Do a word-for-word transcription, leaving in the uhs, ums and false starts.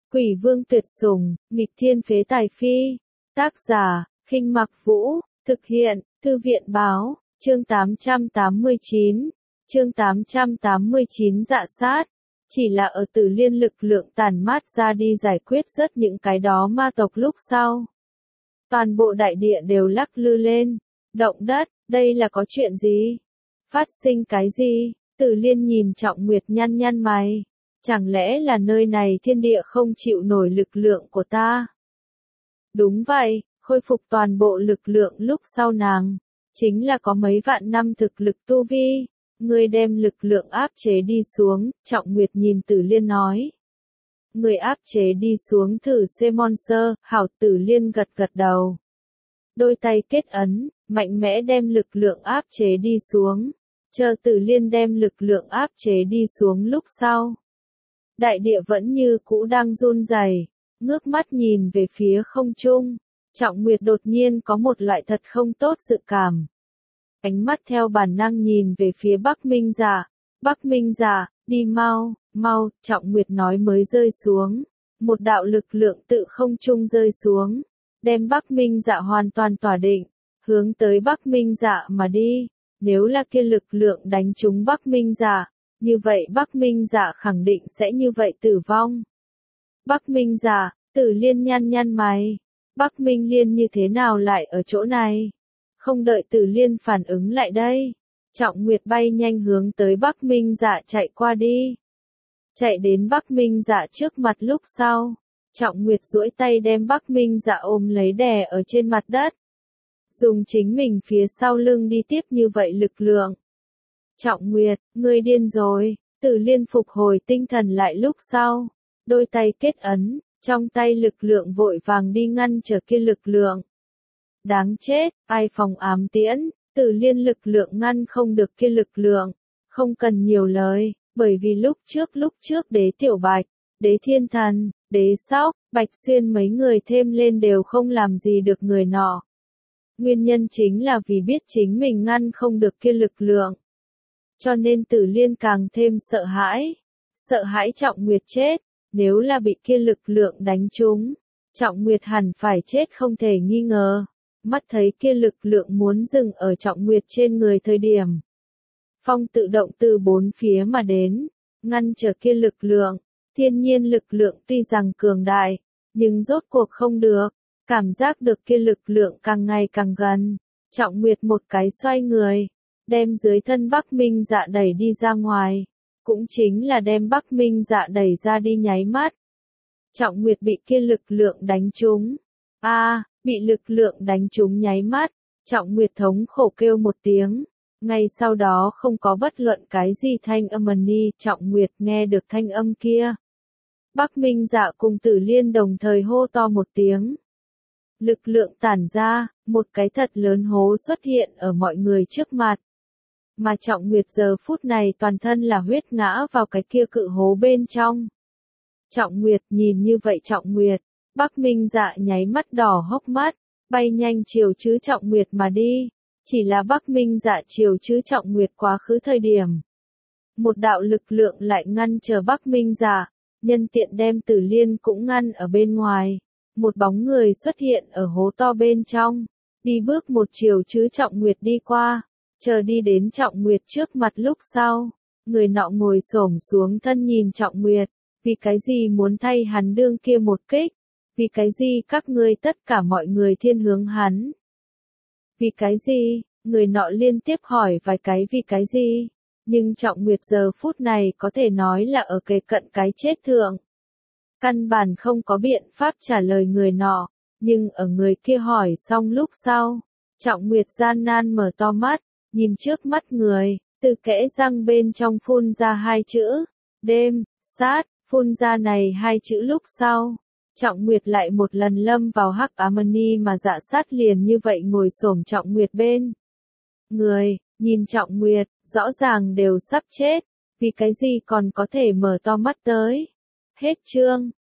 Quỷ vương tuyệt sủng, nghịch thiên phế tài phi. Tác giả, Khinh Mặc Vũ, thực hiện, Thư viện báo, chương tám trăm tám mươi chín, chương tám trăm tám mươi chín dạ sát. Chỉ là ở Tử Liên lực lượng tản mát ra đi giải quyết rớt những cái đó ma tộc lúc sau. Toàn bộ đại địa đều lắc lư lên, động đất, đây là có chuyện gì? Phát sinh cái gì? Tử Liên nhìn Trọng Nguyệt nhăn nhăn mày. Chẳng lẽ là nơi này thiên địa không chịu nổi lực lượng của ta? Đúng vậy, khôi phục toàn bộ lực lượng lúc sau nàng, chính là có mấy vạn năm thực lực tu vi. Ngươi đem lực lượng áp chế đi xuống, Trọng Nguyệt nhìn Tử Liên nói. Ngươi áp chế đi xuống thử xem monster, hảo. Tử Liên gật gật đầu. Đôi tay kết ấn, mạnh mẽ đem lực lượng áp chế đi xuống. Chờ Tử Liên đem lực lượng áp chế đi xuống lúc sau. Đại địa vẫn như cũ đang run rẩy, ngước mắt nhìn về phía không trung. Trọng Nguyệt đột nhiên có một loại thật không tốt dự cảm. Ánh mắt theo bản năng nhìn về phía Bắc Minh Dạ. Bắc Minh Dạ, đi mau, mau, Trọng Nguyệt nói mới rơi xuống. Một đạo lực lượng tự không trung rơi xuống, đem Bắc Minh Dạ hoàn toàn tỏa định, hướng tới Bắc Minh Dạ mà đi. Nếu là kia lực lượng đánh trúng Bắc Minh Dạ, như vậy Bắc Minh Dạ khẳng định sẽ như vậy tử vong. Bắc Minh Dạ, Tử Liên nhăn nhăn mày. Bắc Minh Liên như thế nào lại ở chỗ này? Không đợi Tử Liên phản ứng lại đây, Trọng Nguyệt bay nhanh hướng tới Bắc Minh Dạ chạy qua đi. Chạy đến Bắc Minh Dạ trước mặt lúc sau, Trọng Nguyệt duỗi tay đem Bắc Minh Dạ ôm lấy đè ở trên mặt đất. Dùng chính mình phía sau lưng đi tiếp như vậy lực lượng. Trọng Nguyệt, ngươi điên rồi. Tử Liên phục hồi tinh thần lại lúc sau, đôi tay kết ấn, trong tay lực lượng vội vàng đi ngăn trở kia lực lượng. Đáng chết, ai phòng ám tiễn, Tử Liên lực lượng ngăn không được kia lực lượng. Không cần nhiều lời, bởi vì lúc trước lúc trước Đế Tiểu Bạch, Đế Thiên Thần, Đế Sóc, Bạch Xuyên mấy người thêm lên đều không làm gì được người nọ. Nguyên nhân chính là vì biết chính mình ngăn không được kia lực lượng. Cho nên Tử Liên càng thêm sợ hãi. Sợ hãi Trọng Nguyệt chết. Nếu là bị kia lực lượng đánh trúng, Trọng Nguyệt hẳn phải chết không thể nghi ngờ. Mắt thấy kia lực lượng muốn dừng ở Trọng Nguyệt trên người thời điểm. Phong tự động từ bốn phía mà đến, ngăn trở kia lực lượng. Thiên nhiên lực lượng tuy rằng cường đại, nhưng rốt cuộc không được. Cảm giác được kia lực lượng càng ngày càng gần. Trọng Nguyệt một cái xoay người, đem dưới thân Bắc Minh Dạ đẩy đi ra ngoài. Cũng chính là đem Bắc Minh Dạ đẩy ra đi nháy mắt. Trọng Nguyệt bị kia lực lượng đánh trúng. A, à, bị lực lượng đánh trúng nháy mắt. Trọng Nguyệt thống khổ kêu một tiếng. Ngay sau đó không có bất luận cái gì thanh âm ni. Trọng Nguyệt nghe được thanh âm kia. Bắc Minh Dạ cùng Tử Liên đồng thời hô to một tiếng. Lực lượng tản ra, một cái thật lớn hố xuất hiện ở mọi người trước mặt. Mà Trọng Nguyệt giờ phút này toàn thân là huyết ngã vào cái kia cự hố bên trong. Trọng Nguyệt nhìn như vậy Trọng Nguyệt, Bắc Minh Dạ nháy mắt đỏ hốc mắt, bay nhanh chiều chứ Trọng Nguyệt mà đi. Chỉ là Bắc Minh Dạ chiều chứ Trọng Nguyệt quá khứ thời điểm. Một đạo lực lượng lại ngăn chờ Bắc Minh Dạ, nhân tiện đem Tử Liên cũng ngăn ở bên ngoài. Một bóng người xuất hiện ở hố to bên trong, đi bước một chiều chứ Trọng Nguyệt đi qua, chờ đi đến Trọng Nguyệt trước mặt lúc sau, người nọ ngồi xổm xuống thân nhìn Trọng Nguyệt, vì cái gì muốn thay hắn đương kia một kích, vì cái gì các ngươi tất cả mọi người thiên hướng hắn, vì cái gì, người nọ liên tiếp hỏi vài cái vì cái gì, nhưng Trọng Nguyệt giờ phút này có thể nói là ở kề cận cái chết thượng. Căn bản không có biện pháp trả lời người nọ, nhưng ở người kia hỏi xong lúc sau, Trọng Nguyệt gian nan mở to mắt, nhìn trước mắt người, từ kẽ răng bên trong phun ra hai chữ, đêm, sát, phun ra này hai chữ lúc sau. Trọng Nguyệt lại một lần lâm vào hắc ám ni mà dạ sát liền như vậy ngồi xổm Trọng Nguyệt bên. Người, nhìn Trọng Nguyệt, rõ ràng đều sắp chết, vì cái gì còn có thể mở to mắt tới. Hết chương.